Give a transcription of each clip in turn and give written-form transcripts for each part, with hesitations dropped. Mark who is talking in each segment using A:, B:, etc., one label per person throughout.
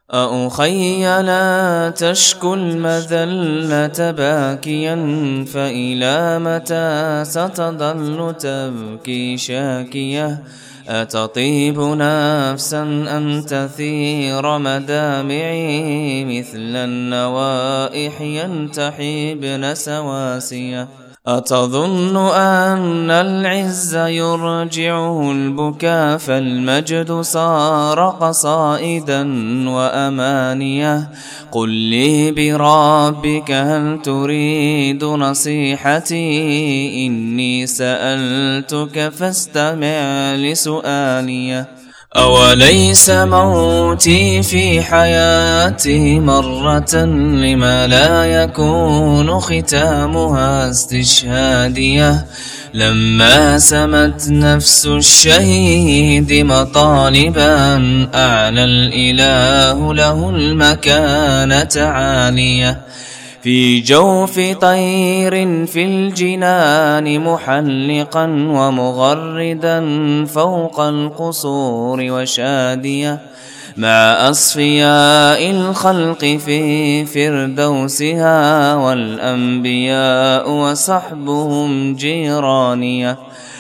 A: أخي لا تشكو المذلة باكيا، فإلى متى ستظل تبكي شاكية؟ أتطيب نفسا أن تثير مدامعي مثل النوائح ينتحبن سواسية؟ أتظن أن العز يرجعه البكاء، فالمجد صار قصائدا وأمانية؟ قل لي بربك هل تريد نصيحتي؟ إني سألتك فاستمع لسؤالي. أوليس موتي في حياتي مرة لما لا يكون ختامها استشهادية؟ لما سمت نفس الشهيد مطالبا أعلى الإله له المكانة عالية. في جوف طير في الجنان محلقا ومغردا فوق القصور وشادية، مع أصفياء الخلق في فردوسها والأنبياء وصحبهم جيرانية.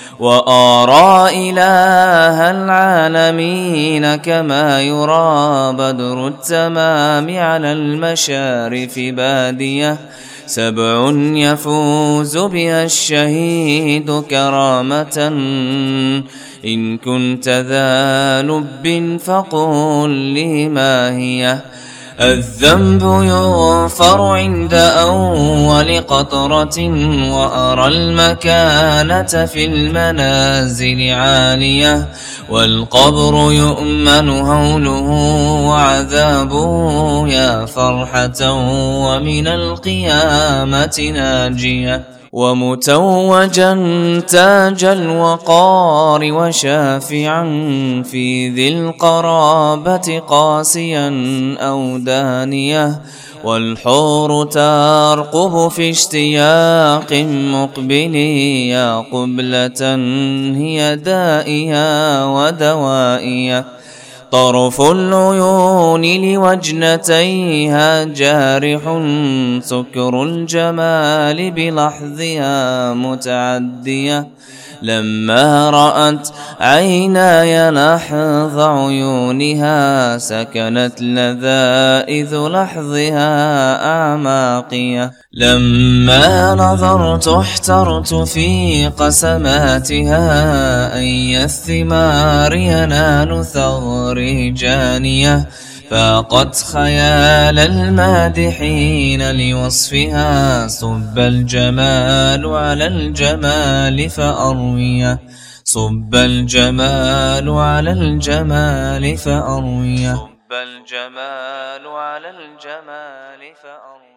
A: وأرى إله العالمين كما يرى بدر التمام على المشارف بادية، 7 يفوز بها الشهيد كرامة. إن كنت ذا لب فقل لي ما هي؟ الذنب يغفر عند أول قطرة، وأرى المكانة في المنازل عالية. والقبر يؤمن هوله وعذابه يا فرحة، ومن القيامة ناجية. ومتوجا تاج الوقار وشافعا في ذي القرابة قاسيا أو دانية، والحور ترقب في اشتياق مقبلي يا قبلة هي دائها ودوائية. طرف العيون لوجنتيها جارح، سكر الجمال بلحظها متعدية. لما رأت عيناي لحظ عيونها سكنت لذائذ لحظها أعماقية. لما نظرت احترت في قسماتها، أي الثمار ينال ثغري جانية. فاقت خيال المادحين لوصفها، صب الجمال على الجمال فأرويه، صب الجمال على الجمال فأرويه، صب الجمال على الجمال فأرويه.